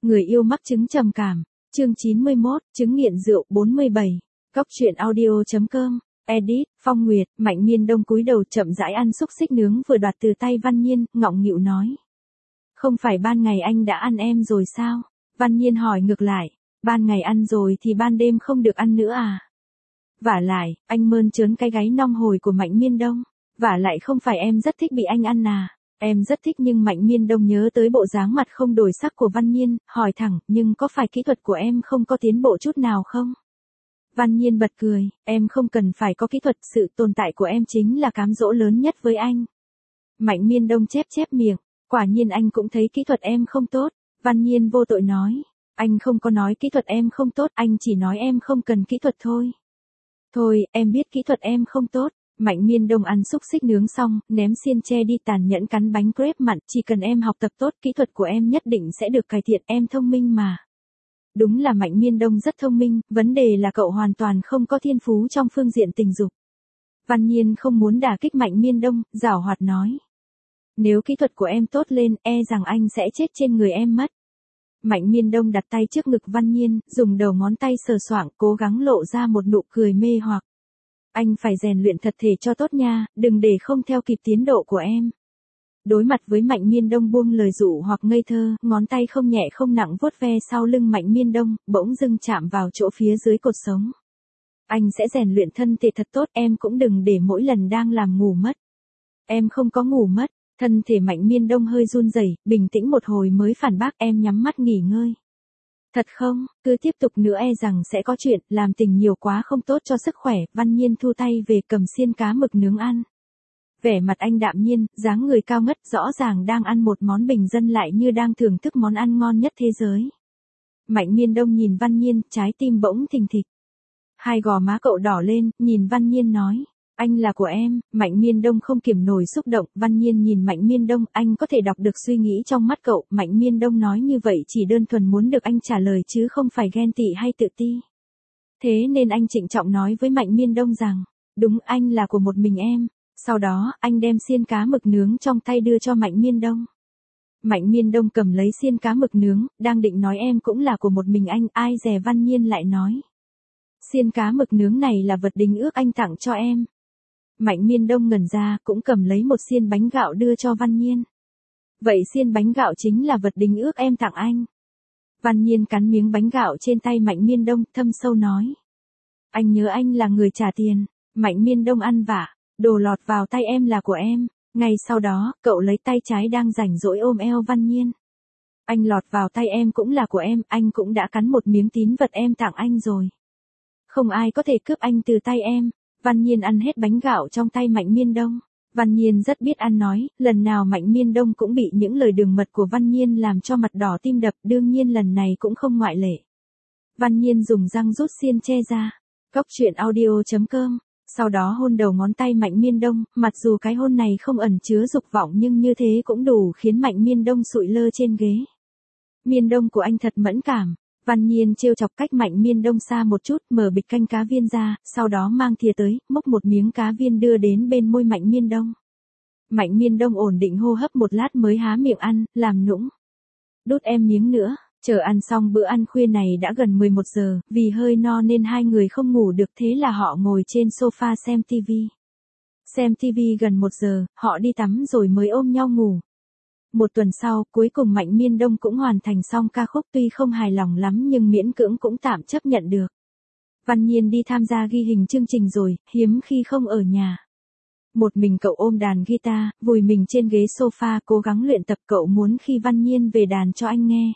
Người yêu mắc chứng trầm cảm. Chương 91, chứng nghiện rượu 47. Góc truyện audio.com. Edit, Phong Nguyệt. Mạnh Miên Đông cúi đầu chậm rãi ăn xúc xích nướng vừa đoạt từ tay Văn Nhiên, ngọng nghịu nói. Không phải ban ngày anh đã ăn em rồi sao? Văn Nhiên hỏi ngược lại. Ban ngày ăn rồi thì ban đêm không được ăn nữa à? Vả lại, anh mơn trớn cái gáy nong hồi của Mạnh Miên Đông. Vả lại không phải em rất thích bị anh ăn à? Em rất thích nhưng Mạnh Miên Đông nhớ tới bộ dáng mặt không đổi sắc của Văn Nhiên, hỏi thẳng, nhưng có phải kỹ thuật của em không có tiến bộ chút nào không? Văn Nhiên bật cười, em không cần phải có kỹ thuật, sự tồn tại của em chính là cám dỗ lớn nhất với anh. Mạnh Miên Đông chép chép miệng, quả nhiên anh cũng thấy kỹ thuật em không tốt. Văn Nhiên vô tội nói, anh không có nói kỹ thuật em không tốt, anh chỉ nói em không cần kỹ thuật thôi. Thôi, em biết kỹ thuật em không tốt. Mạnh Miên Đông ăn xúc xích nướng xong, ném xiên tre đi tàn nhẫn cắn bánh crepe mặn, chỉ cần em học tập tốt, kỹ thuật của em nhất định sẽ được cải thiện, em thông minh mà. Đúng là Mạnh Miên Đông rất thông minh, vấn đề là cậu hoàn toàn không có thiên phú trong phương diện tình dục. Văn Nhiên không muốn đả kích Mạnh Miên Đông, giảo hoạt nói. Nếu kỹ thuật của em tốt lên, e rằng anh sẽ chết trên người em mất. Mạnh Miên Đông đặt tay trước ngực Văn Nhiên, dùng đầu ngón tay sờ soạng, cố gắng lộ ra một nụ cười mê hoặc. Anh phải rèn luyện thật thể cho tốt nha, đừng để không theo kịp tiến độ của em. Đối mặt với Mạnh Miên Đông buông lời dụ hoặc ngây thơ, ngón tay không nhẹ không nặng vuốt ve sau lưng Mạnh Miên Đông, bỗng dưng chạm vào chỗ phía dưới cột sống. Anh sẽ rèn luyện thân thể thật tốt, em cũng đừng để mỗi lần đang làm ngủ mất. Em không có ngủ mất. Thân thể Mạnh Miên Đông hơi run rẩy, bình tĩnh một hồi mới phản bác, em nhắm mắt nghỉ ngơi. Thật không, cứ tiếp tục nữa e rằng sẽ có chuyện, làm tình nhiều quá không tốt cho sức khỏe. Văn Nhiên thu tay về cầm xiên cá mực nướng ăn. Vẻ mặt anh đạm nhiên, dáng người cao ngất, rõ ràng đang ăn một món bình dân lại như đang thưởng thức món ăn ngon nhất thế giới. Mạnh Miên Đông nhìn Văn Nhiên, trái tim bỗng thình thịch. Hai gò má cậu đỏ lên, nhìn Văn Nhiên nói. Anh là của em. Mạnh Miên Đông không kiềm nổi xúc động. Văn Nhiên nhìn Mạnh Miên Đông, anh có thể đọc được suy nghĩ trong mắt cậu. Mạnh Miên Đông nói như vậy chỉ đơn thuần muốn được anh trả lời chứ không phải ghen tị hay tự ti. Thế nên anh trịnh trọng nói với Mạnh Miên Đông rằng, đúng, anh là của một mình em. Sau đó, anh đem xiên cá mực nướng trong tay đưa cho Mạnh Miên Đông. Mạnh Miên Đông cầm lấy xiên cá mực nướng, đang định nói em cũng là của một mình anh, ai dè Văn Nhiên lại nói. Xiên cá mực nướng này là vật đính ước anh tặng cho em. Mạnh Miên Đông ngẩn ra, cũng cầm lấy một xiên bánh gạo đưa cho Văn Nhiên. Vậy xiên bánh gạo chính là vật đính ước em tặng anh. Văn Nhiên cắn miếng bánh gạo trên tay Mạnh Miên Đông, thâm sâu nói. Anh nhớ anh là người trả tiền. Mạnh Miên Đông ăn vạ, đồ lọt vào tay em là của em. Ngay sau đó, cậu lấy tay trái đang rảnh rỗi ôm eo Văn Nhiên. Anh lọt vào tay em cũng là của em, anh cũng đã cắn một miếng tín vật em tặng anh rồi. Không ai có thể cướp anh từ tay em. Văn Nhiên ăn hết bánh gạo trong tay Mạnh Miên Đông. Văn Nhiên rất biết ăn nói, lần nào Mạnh Miên Đông cũng bị những lời đường mật của Văn Nhiên làm cho mặt đỏ tim đập, đương nhiên lần này cũng không ngoại lệ. Văn Nhiên dùng răng rút xiên tre ra. Góc truyện audio.com. Sau đó hôn đầu ngón tay Mạnh Miên Đông, mặc dù cái hôn này không ẩn chứa dục vọng nhưng như thế cũng đủ khiến Mạnh Miên Đông sụi lơ trên ghế. Miên Đông của anh thật mẫn cảm. Văn Nhiên trêu chọc cách Mạnh Miên Đông xa một chút, mở bịch canh cá viên ra, sau đó mang thìa tới, múc một miếng cá viên đưa đến bên môi Mạnh Miên Đông. Mạnh Miên Đông ổn định hô hấp một lát mới há miệng ăn, làm nũng. Đút em miếng nữa. Chờ ăn xong bữa ăn khuya này đã gần 11 giờ, vì hơi no nên hai người không ngủ được, thế là họ ngồi trên sofa xem TV. Xem TV gần 1 giờ, họ đi tắm rồi mới ôm nhau ngủ. Một tuần sau, cuối cùng Mạnh Miên Đông cũng hoàn thành xong ca khúc, tuy không hài lòng lắm nhưng miễn cưỡng cũng tạm chấp nhận được. Văn Nhiên đi tham gia ghi hình chương trình rồi, hiếm khi không ở nhà. Một mình cậu ôm đàn guitar, vùi mình trên ghế sofa cố gắng luyện tập, cậu muốn khi Văn Nhiên về đàn cho anh nghe.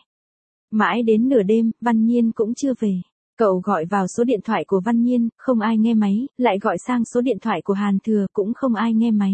Mãi đến nửa đêm, Văn Nhiên cũng chưa về. Cậu gọi vào số điện thoại của Văn Nhiên, không ai nghe máy, lại gọi sang số điện thoại của Hàn Thừa, cũng không ai nghe máy.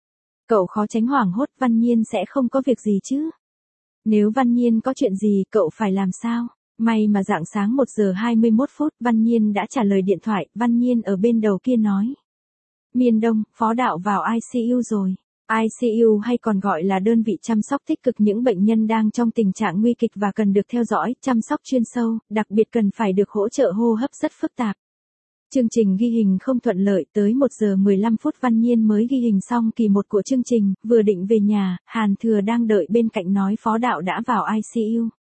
Cậu khó tránh hoảng hốt, Văn Nhiên sẽ không có việc gì chứ? Nếu Văn Nhiên có chuyện gì, cậu phải làm sao? May mà rạng sáng 1 giờ 21 phút, Văn Nhiên đã trả lời điện thoại, Văn Nhiên ở bên đầu kia nói. Miên Đông, phó đạo vào ICU rồi. ICU hay còn gọi là đơn vị chăm sóc tích cực những bệnh nhân đang trong tình trạng nguy kịch và cần được theo dõi, chăm sóc chuyên sâu, đặc biệt cần phải được hỗ trợ hô hấp rất phức tạp. Chương trình ghi hình không thuận lợi, tới 1 giờ 15 phút Văn Nhiên mới ghi hình xong kỳ 1 của chương trình, vừa định về nhà, Hàn Thừa đang đợi bên cạnh nói phó đạo đã vào ICU.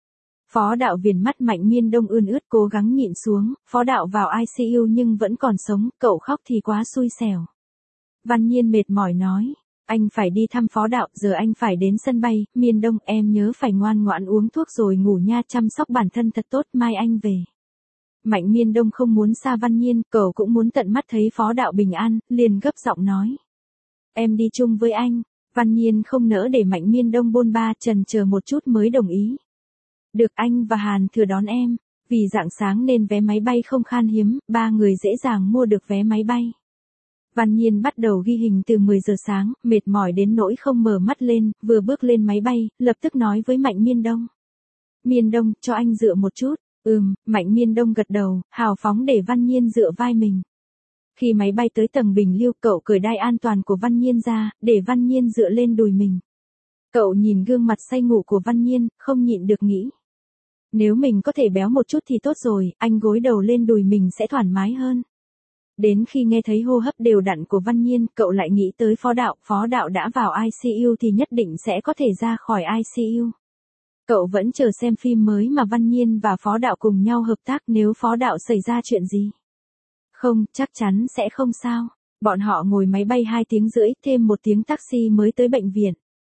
Phó đạo viền mắt Mạnh Miên Đông ươn ướt cố gắng nhịn xuống, phó đạo vào ICU nhưng vẫn còn sống, cậu khóc thì quá xui xẻo. Văn Nhiên mệt mỏi nói, anh phải đi thăm phó đạo, giờ anh phải đến sân bay, Miên Đông em nhớ phải ngoan ngoãn uống thuốc rồi ngủ nha, chăm sóc bản thân thật tốt, mai anh về. Mạnh Miên Đông không muốn xa Văn Nhiên, cậu cũng muốn tận mắt thấy phó đạo bình an, liền gấp giọng nói. Em đi chung với anh. Văn Nhiên không nỡ để Mạnh Miên Đông bôn ba, chần chờ một chút mới đồng ý. Được, anh và Hàn Thừa đón em. Vì rạng sáng nên vé máy bay không khan hiếm, ba người dễ dàng mua được vé máy bay. Văn Nhiên bắt đầu ghi hình từ 10 giờ sáng, mệt mỏi đến nỗi không mở mắt lên, vừa bước lên máy bay, lập tức nói với Mạnh Miên Đông. Miên Đông, cho anh dựa một chút. Mạnh Miên Đông gật đầu, hào phóng để Văn Nhiên dựa vai mình. Khi máy bay tới tầng bình lưu, cậu cởi đai an toàn của Văn Nhiên ra, để Văn Nhiên dựa lên đùi mình. Cậu nhìn gương mặt say ngủ của Văn Nhiên, không nhịn được nghĩ. Nếu mình có thể béo một chút thì tốt rồi, anh gối đầu lên đùi mình sẽ thoải mái hơn. Đến khi nghe thấy hô hấp đều đặn của Văn Nhiên, cậu lại nghĩ tới phó đạo đã vào ICU thì nhất định sẽ có thể ra khỏi ICU. Cậu vẫn chờ xem phim mới mà Văn Nhiên và phó đạo cùng nhau hợp tác, nếu phó đạo xảy ra chuyện gì. Không, chắc chắn sẽ không sao. Bọn họ ngồi máy bay 2 tiếng rưỡi, thêm 1 tiếng taxi mới tới bệnh viện.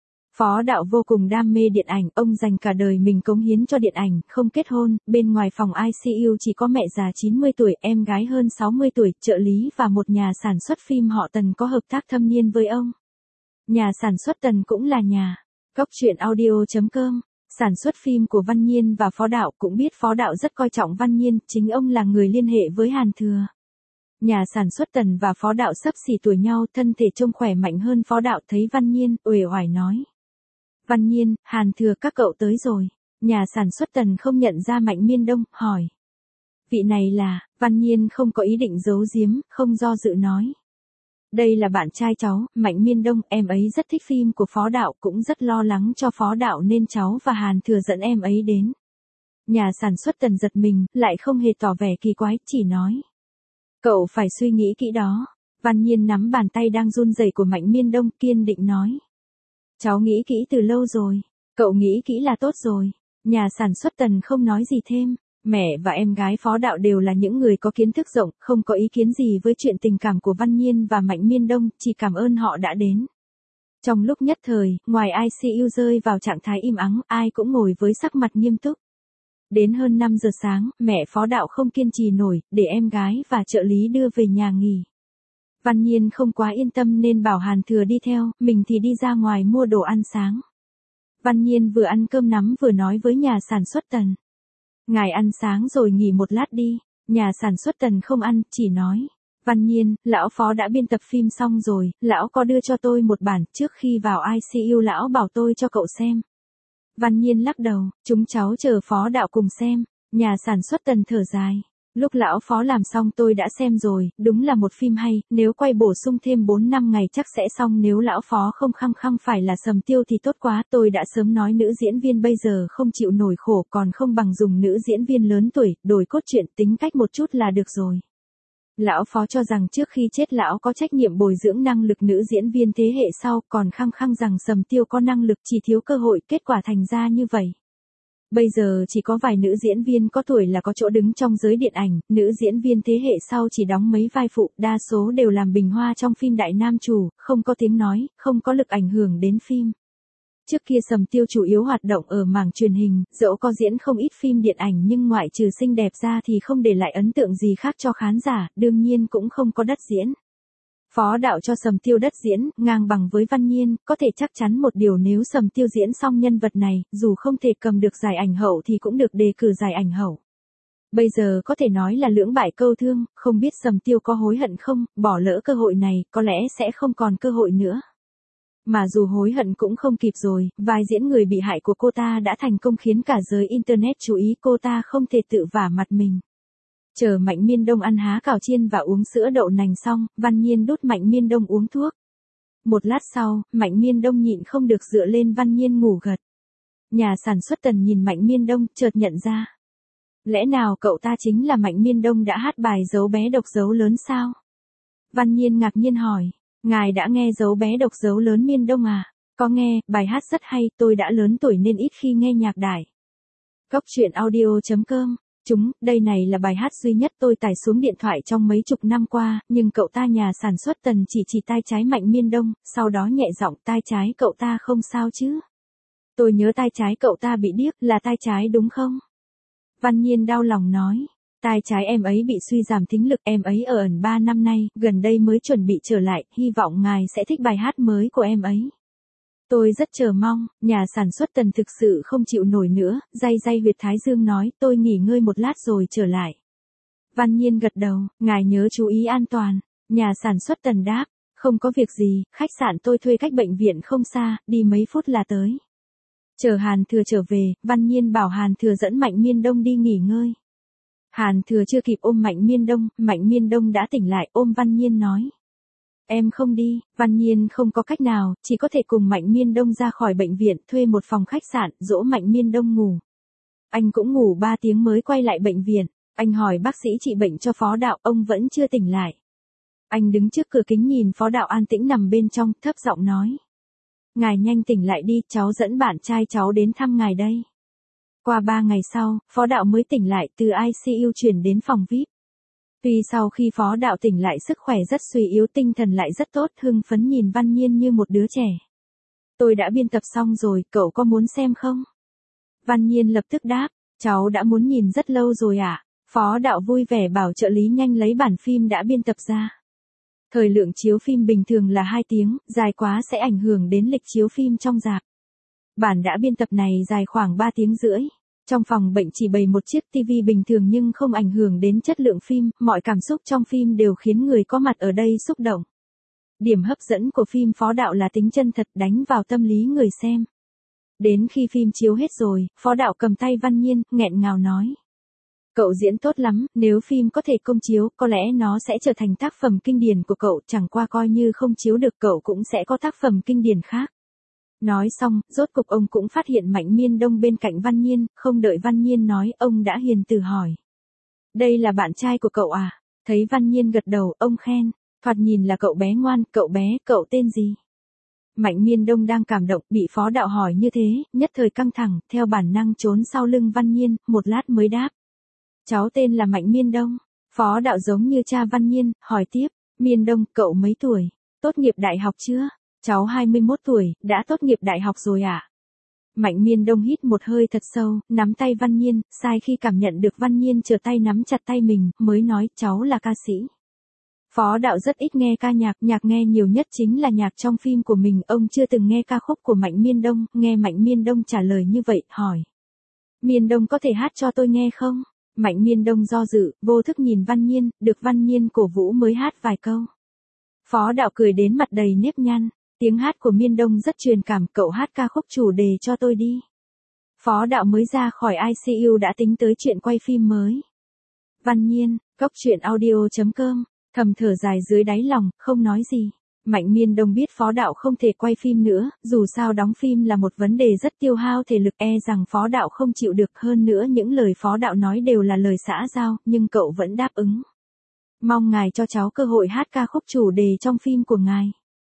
Phó đạo vô cùng đam mê điện ảnh, ông dành cả đời mình cống hiến cho điện ảnh, không kết hôn, bên ngoài phòng ICU chỉ có mẹ già 90 tuổi, em gái hơn 60 tuổi, trợ lý và một nhà sản xuất phim họ Tần có hợp tác thâm niên với ông. Nhà sản xuất Tần cũng là nhà. Cóc truyện audio.com. Sản xuất phim của Văn Nhiên và phó đạo, cũng biết phó đạo rất coi trọng Văn Nhiên, chính ông là người liên hệ với Hàn Thừa. Nhà sản xuất Tần và phó đạo xấp xỉ tuổi nhau, thân thể trông khỏe mạnh hơn phó đạo, thấy Văn Nhiên, uể oải nói. Văn Nhiên, Hàn Thừa các cậu tới rồi. Nhà sản xuất Tần không nhận ra Mạnh Miên Đông, hỏi. Vị này là, Văn Nhiên không có ý định giấu giếm, không do dự nói. Đây là bạn trai cháu, Mạnh Miên Đông, em ấy rất thích phim của phó đạo, cũng rất lo lắng cho phó đạo nên cháu và Hàn Thừa dẫn em ấy đến. Nhà sản xuất Tần giật mình, lại không hề tỏ vẻ kỳ quái, chỉ nói. Cậu phải suy nghĩ kỹ đó. Văn Nhiên nắm bàn tay đang run rẩy của Mạnh Miên Đông, kiên định nói. Cháu nghĩ kỹ từ lâu rồi. Cậu nghĩ kỹ là tốt rồi. Nhà sản xuất Tần không nói gì thêm. Mẹ và em gái phó đạo đều là những người có kiến thức rộng, không có ý kiến gì với chuyện tình cảm của Văn Nhiên và Mạnh Miên Đông, chỉ cảm ơn họ đã đến. Trong lúc nhất thời, ngoài ICU rơi vào trạng thái im ắng, ai cũng ngồi với sắc mặt nghiêm túc. Đến hơn 5 giờ sáng, mẹ phó đạo không kiên trì nổi, để em gái và trợ lý đưa về nhà nghỉ. Văn Nhiên không quá yên tâm nên bảo Hàn Thừa đi theo, mình thì đi ra ngoài mua đồ ăn sáng. Văn Nhiên vừa ăn cơm nắm vừa nói với nhà sản xuất Tần. Ngài ăn sáng rồi nghỉ một lát đi. Nhà sản xuất Tần không ăn, chỉ nói. Văn Nhiên, lão phó đã biên tập phim xong rồi, lão có đưa cho tôi một bản, trước khi vào ICU lão bảo tôi cho cậu xem. Văn Nhiên lắc đầu, chúng cháu chờ phó đạo cùng xem. Nhà sản xuất Tần thở dài. Lúc lão phó làm xong tôi đã xem rồi, đúng là một phim hay, nếu quay bổ sung thêm 4-5 ngày chắc sẽ xong, nếu lão phó không khăng khăng phải là Sầm Tiêu thì tốt quá, tôi đã sớm nói nữ diễn viên bây giờ không chịu nổi khổ, còn không bằng dùng nữ diễn viên lớn tuổi, đổi cốt truyện, tính cách một chút là được rồi. Lão phó cho rằng trước khi chết lão có trách nhiệm bồi dưỡng năng lực nữ diễn viên thế hệ sau, còn khăng khăng rằng Sầm Tiêu có năng lực, chỉ thiếu cơ hội, kết quả thành ra như vậy. Bây giờ chỉ có vài nữ diễn viên có tuổi là có chỗ đứng trong giới điện ảnh, nữ diễn viên thế hệ sau chỉ đóng mấy vai phụ, đa số đều làm bình hoa trong phim đại nam chủ, không có tiếng nói, không có lực ảnh hưởng đến phim. Trước kia Sầm Tiêu chủ yếu hoạt động ở mảng truyền hình, dẫu có diễn không ít phim điện ảnh nhưng ngoại trừ xinh đẹp ra thì không để lại ấn tượng gì khác cho khán giả, đương nhiên cũng không có đất diễn. Phó đạo cho Sầm Tiêu đất diễn, ngang bằng với Văn Nhiên, có thể chắc chắn một điều, nếu Sầm Tiêu diễn xong nhân vật này, dù không thể cầm được giải ảnh hậu thì cũng được đề cử giải ảnh hậu. Bây giờ có thể nói là lưỡng bại câu thương, không biết Sầm Tiêu có hối hận không, bỏ lỡ cơ hội này, có lẽ sẽ không còn cơ hội nữa. Mà dù hối hận cũng không kịp rồi, vai diễn người bị hại của cô ta đã thành công khiến cả giới Internet chú ý, cô ta không thể tự vả mặt mình. Chờ Mạnh Miên Đông ăn há cảo chiên và uống sữa đậu nành xong, Văn Nhiên đút Mạnh Miên Đông uống thuốc. Một lát sau, Mạnh Miên Đông nhịn không được dựa lên Văn Nhiên ngủ gật. Nhà sản xuất Tần nhìn Mạnh Miên Đông, chợt nhận ra. Lẽ nào cậu ta chính là Mạnh Miên Đông đã hát bài Dấu bé độc dấu lớn sao? Văn Nhiên ngạc nhiên hỏi, ngài đã nghe Dấu bé độc dấu lớn Miên Đông à? Có nghe, bài hát rất hay, tôi đã lớn tuổi nên ít khi nghe nhạc đại. Cóc truyện audio.com. Đây này là bài hát duy nhất tôi tải xuống điện thoại trong mấy chục năm qua, nhưng cậu ta nhà sản xuất Tần chỉ tai trái Mạnh Miên Đông, sau đó nhẹ giọng tai trái cậu ta không sao chứ. Tôi nhớ tai trái cậu ta bị điếc, là tai trái đúng không? Văn Nhiên đau lòng nói. Tai trái em ấy bị suy giảm thính lực, em ấy ở ẩn 3 năm nay, gần đây mới chuẩn bị trở lại, hy vọng ngài sẽ thích bài hát mới của em ấy. Tôi rất chờ mong, nhà sản xuất Tần thực sự không chịu nổi nữa, day huyệt thái dương nói, tôi nghỉ ngơi một lát rồi trở lại. Văn Nhiên gật đầu, ngài nhớ chú ý an toàn. Nhà sản xuất Tần đáp, không có việc gì, khách sạn tôi thuê cách bệnh viện không xa, đi mấy phút là tới. Chờ Hàn Thừa trở về, Văn Nhiên bảo Hàn Thừa dẫn Mạnh Miên Đông đi nghỉ ngơi. Hàn Thừa chưa kịp ôm Mạnh Miên Đông đã tỉnh lại ôm Văn Nhiên nói. Em không đi, Văn Nhiên không có cách nào, chỉ có thể cùng Mạnh Miên Đông ra khỏi bệnh viện, thuê một phòng khách sạn, dỗ Mạnh Miên Đông ngủ. Anh cũng ngủ 3 tiếng mới quay lại bệnh viện, anh hỏi bác sĩ trị bệnh cho Phó Đạo, ông vẫn chưa tỉnh lại. Anh đứng trước cửa kính nhìn Phó Đạo an tĩnh nằm bên trong, thấp giọng nói. Ngài nhanh tỉnh lại đi, cháu dẫn bạn trai cháu đến thăm ngài đây. Qua 3 ngày sau, Phó Đạo mới tỉnh lại từ ICU chuyển đến phòng VIP. Tuy sau khi Phó Đạo tỉnh lại sức khỏe rất suy yếu, tinh thần lại rất tốt, hưng phấn nhìn Văn Nhiên như một đứa trẻ. Tôi đã biên tập xong rồi, cậu có muốn xem không? Văn Nhiên lập tức đáp, cháu đã muốn nhìn rất lâu rồi ạ. Phó Đạo vui vẻ bảo trợ lý nhanh lấy bản phim đã biên tập ra. Thời lượng chiếu phim bình thường là 2 tiếng, dài quá sẽ ảnh hưởng đến lịch chiếu phim trong rạp. Bản đã biên tập này dài khoảng 3 tiếng rưỡi. Trong phòng bệnh chỉ bày một chiếc TV bình thường nhưng không ảnh hưởng đến chất lượng phim, mọi cảm xúc trong phim đều khiến người có mặt ở đây xúc động. Điểm hấp dẫn của phim Phó Đạo là tính chân thật đánh vào tâm lý người xem. Đến khi phim chiếu hết rồi, Phó Đạo cầm tay Văn Nhiên, nghẹn ngào nói. Cậu diễn tốt lắm, nếu phim có thể công chiếu, có lẽ nó sẽ trở thành tác phẩm kinh điển của cậu, chẳng qua coi như không chiếu được cậu cũng sẽ có tác phẩm kinh điển khác. Nói xong, rốt cục ông cũng phát hiện Mạnh Miên Đông bên cạnh Văn Nhiên, không đợi Văn Nhiên nói, ông đã hiền từ hỏi. Đây là bạn trai của cậu à? Thấy Văn Nhiên gật đầu, ông khen, thoạt nhìn là cậu bé ngoan, cậu tên gì? Mạnh Miên Đông đang cảm động, bị Phó Đạo hỏi như thế, nhất thời căng thẳng, theo bản năng trốn sau lưng Văn Nhiên, một lát mới đáp. Cháu tên là Mạnh Miên Đông. Phó Đạo giống như cha Văn Nhiên, hỏi tiếp, Miên Đông, cậu mấy tuổi? Tốt nghiệp đại học chưa? Cháu 21 tuổi, đã tốt nghiệp đại học rồi ạ. Mạnh Miên Đông hít một hơi thật sâu, nắm tay Văn Nhiên, sai khi cảm nhận được Văn Nhiên trở tay nắm chặt tay mình, mới nói, cháu là ca sĩ. Phó Đạo rất ít nghe ca nhạc nghe nhiều nhất chính là nhạc trong phim của mình, ông chưa từng nghe ca khúc của Mạnh Miên Đông, nghe Mạnh Miên Đông trả lời như vậy, hỏi. Miên Đông có thể hát cho tôi nghe không? Mạnh Miên Đông do dự, vô thức nhìn Văn Nhiên, được Văn Nhiên cổ vũ mới hát vài câu. Phó Đạo cười đến mặt đầy nếp nhăn, tiếng hát của Miên Đông rất truyền cảm, cậu hát ca khúc chủ đề cho tôi đi. Phó Đạo mới ra khỏi ICU đã tính tới chuyện quay phim mới. Văn Nhiên, Cóc truyện audio.com, thầm thở dài dưới đáy lòng, không nói gì. Mạnh Miên Đông biết Phó Đạo không thể quay phim nữa, dù sao đóng phim là một vấn đề rất tiêu hao thể lực, rằng Phó Đạo không chịu được, hơn nữa những lời Phó Đạo nói đều là lời xã giao, nhưng cậu vẫn đáp ứng. Mong ngài cho cháu cơ hội hát ca khúc chủ đề trong phim của ngài.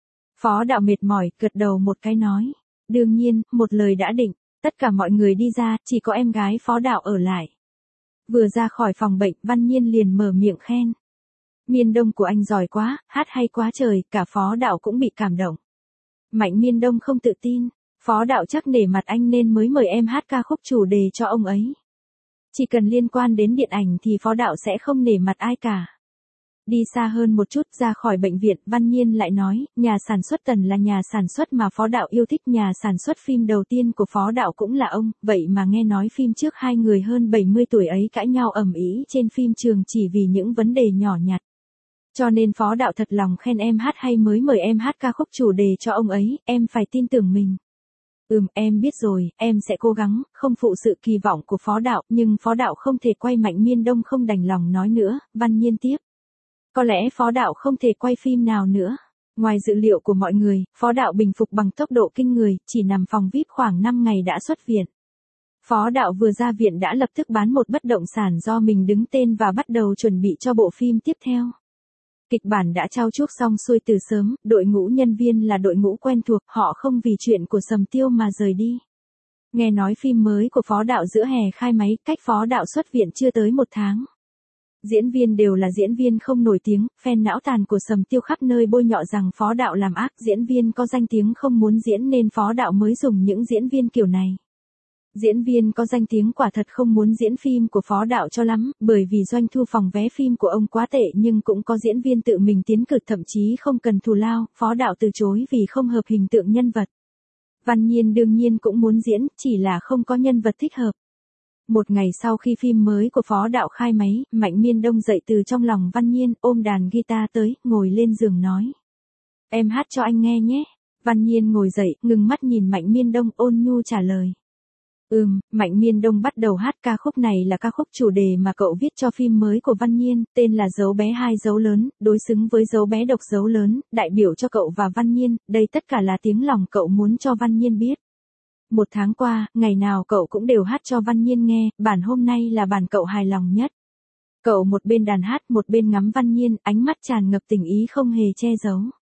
Phó Đạo mệt mỏi, gật đầu một cái nói. Đương nhiên, một lời đã định, tất cả mọi người đi ra, chỉ có em gái Phó Đạo ở lại. Vừa ra khỏi phòng bệnh, Văn Nhiên liền mở miệng khen. Miên Đông của anh giỏi quá, hát hay quá trời, cả Phó Đạo cũng bị cảm động. Mạnh Miên Đông không tự tin, Phó Đạo chắc nể mặt anh nên mới mời em hát ca khúc chủ đề cho ông ấy. Chỉ cần liên quan đến điện ảnh thì Phó Đạo sẽ không nể mặt ai cả. Đi xa hơn một chút ra khỏi bệnh viện, Văn Nhiên lại nói, nhà sản xuất Tần là nhà sản xuất mà Phó Đạo yêu thích, nhà sản xuất phim đầu tiên của Phó Đạo cũng là ông, vậy mà nghe nói phim trước hai người hơn 70 tuổi ấy cãi nhau ầm ĩ trên phim trường chỉ vì những vấn đề nhỏ nhặt. Cho nên Phó Đạo thật lòng khen em hát hay mới mời em hát ca khúc chủ đề cho ông ấy, em phải tin tưởng mình. Em biết rồi, em sẽ cố gắng, không phụ sự kỳ vọng của Phó Đạo, nhưng Phó Đạo không thể quay. Mạnh Miên Đông không đành lòng nói nữa, Văn Nhiên tiếp. Có lẽ Phó Đạo không thể quay phim nào nữa. Ngoài dự liệu của mọi người, Phó Đạo bình phục bằng tốc độ kinh người, chỉ nằm phòng VIP khoảng 5 ngày đã xuất viện. Phó Đạo vừa ra viện đã lập tức bán một bất động sản do mình đứng tên và bắt đầu chuẩn bị cho bộ phim tiếp theo. Kịch bản đã trau chuốt xong xuôi từ sớm, đội ngũ nhân viên là đội ngũ quen thuộc, họ không vì chuyện của Sầm Tiêu mà rời đi. Nghe nói phim mới của Phó Đạo giữa hè khai máy, cách Phó Đạo xuất viện chưa tới 1 tháng. Diễn viên đều là diễn viên không nổi tiếng, fan não tàn của Sầm Tiêu khắp nơi bôi nhọ rằng Phó Đạo làm ác, diễn viên có danh tiếng không muốn diễn nên Phó Đạo mới dùng những diễn viên kiểu này. Diễn viên có danh tiếng quả thật không muốn diễn phim của Phó Đạo cho lắm, bởi vì doanh thu phòng vé phim của ông quá tệ, nhưng cũng có diễn viên tự mình tiến cử thậm chí không cần thù lao, Phó Đạo từ chối vì không hợp hình tượng nhân vật. Văn Nhiên đương nhiên cũng muốn diễn, chỉ là không có nhân vật thích hợp. Một ngày sau khi phim mới của Phó Đạo khai máy, Mạnh Miên Đông dậy từ trong lòng Văn Nhiên, ôm đàn guitar tới, ngồi lên giường nói. Em hát cho anh nghe nhé. Văn Nhiên ngồi dậy, ngừng mắt nhìn Mạnh Miên Đông, ôn nhu trả lời. Mạnh Miên Đông bắt đầu hát. Ca khúc này là ca khúc chủ đề mà cậu viết cho phim mới của Văn Nhiên, tên là Dấu bé 2 dấu lớn, đối xứng với dấu bé độc dấu lớn, đại biểu cho cậu và Văn Nhiên, đây tất cả là tiếng lòng cậu muốn cho Văn Nhiên biết. 1 tháng qua, ngày nào cậu cũng đều hát cho Văn Nhiên nghe, bản hôm nay là bản cậu hài lòng nhất. Cậu một bên đàn hát một bên ngắm Văn Nhiên, ánh mắt tràn ngập tình ý không hề che giấu.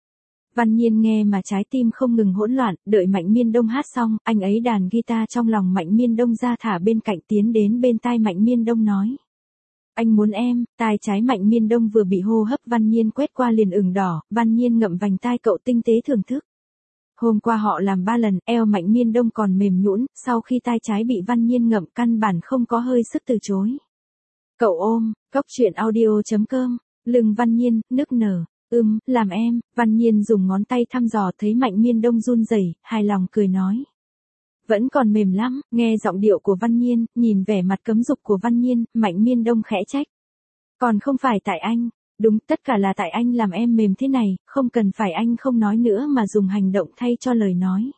Văn Nhiên nghe mà trái tim không ngừng hỗn loạn, đợi Mạnh Miên Đông hát xong, anh ấy đàn guitar trong lòng Mạnh Miên Đông ra thả bên cạnh tiến đến bên tai Mạnh Miên Đông nói. Anh muốn em, tai trái Mạnh Miên Đông vừa bị hô hấp Văn Nhiên quét qua liền ửng đỏ, Văn Nhiên ngậm vành tai cậu tinh tế thưởng thức. Hôm qua họ làm 3 lần, eo Mạnh Miên Đông còn mềm nhũn, sau khi tai trái bị Văn Nhiên ngậm căn bản không có hơi sức từ chối. Cậu ôm, coctruyện.audio.com, lưng Văn Nhiên, nức nở. Làm em. Văn Nhiên dùng ngón tay thăm dò thấy Mạnh Miên Đông run rẩy, hài lòng cười nói. Vẫn còn mềm lắm, nghe giọng điệu của Văn Nhiên, nhìn vẻ mặt cấm dục của Văn Nhiên, Mạnh Miên Đông khẽ trách. Còn không phải tại anh. Đúng, tất cả là tại anh làm em mềm thế này, không cần phải anh không nói nữa mà dùng hành động thay cho lời nói.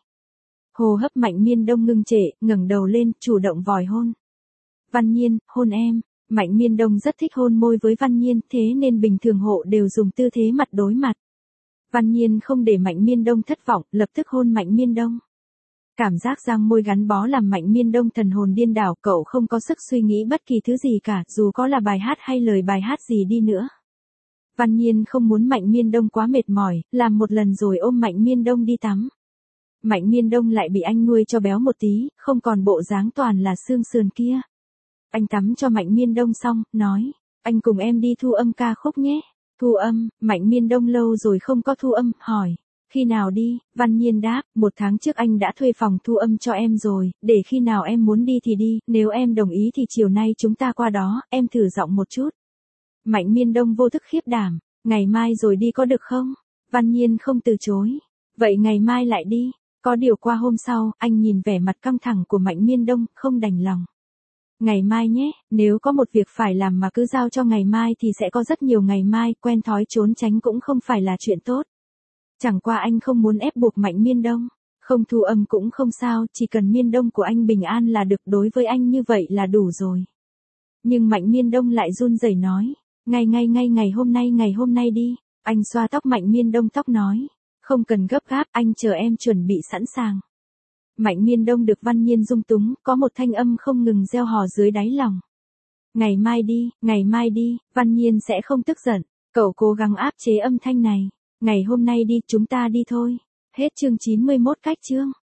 Hô hấp Mạnh Miên Đông ngưng trệ, ngẩng đầu lên, chủ động vòi hôn. Văn Nhiên, hôn em. Mạnh Miên Đông rất thích hôn môi với Văn Nhiên, thế nên bình thường hộ đều dùng tư thế mặt đối mặt. Văn Nhiên không để Mạnh Miên Đông thất vọng, lập tức hôn Mạnh Miên Đông. Cảm giác răng môi gắn bó làm Mạnh Miên Đông thần hồn điên đảo, cậu không có sức suy nghĩ bất kỳ thứ gì cả, dù có là bài hát hay lời bài hát gì đi nữa. Văn Nhiên không muốn Mạnh Miên Đông quá mệt mỏi, làm một lần rồi ôm Mạnh Miên Đông đi tắm. Mạnh Miên Đông lại bị anh nuôi cho béo một tí, không còn bộ dáng toàn là xương sườn kia. Anh tắm cho Mạnh Miên Đông xong, nói, anh cùng em đi thu âm ca khúc nhé. Thu âm, Mạnh Miên Đông lâu rồi không có thu âm, hỏi, khi nào đi? Văn Nhiên đáp, 1 tháng trước anh đã thuê phòng thu âm cho em rồi, để khi nào em muốn đi thì đi, nếu em đồng ý thì chiều nay chúng ta qua đó, em thử giọng một chút. Mạnh Miên Đông vô thức khiếp đảm, ngày mai rồi đi có được không? Văn Nhiên không từ chối, vậy ngày mai lại đi. Có điều qua hôm sau, anh nhìn vẻ mặt căng thẳng của Mạnh Miên Đông, không đành lòng. Ngày mai nhé, nếu có một việc phải làm mà cứ giao cho ngày mai thì sẽ có rất nhiều ngày mai, quen thói trốn tránh cũng không phải là chuyện tốt. Chẳng qua anh không muốn ép buộc Mạnh Miên Đông, không thu âm cũng không sao, chỉ cần Miên Đông của anh bình an là được, đối với anh như vậy là đủ rồi. Nhưng Mạnh Miên Đông lại run rẩy nói, ngày hôm nay đi. Anh xoa tóc Mạnh Miên Đông tóc nói, không cần gấp gáp, anh chờ em chuẩn bị sẵn sàng. Mạnh Miên Đông được Văn Nhiên dung túng, có một thanh âm không ngừng reo hò dưới đáy lòng. Ngày mai đi, Văn Nhiên sẽ không tức giận, cậu cố gắng áp chế âm thanh này. Ngày hôm nay đi, chúng ta đi thôi. Hết chương 91 cách chương.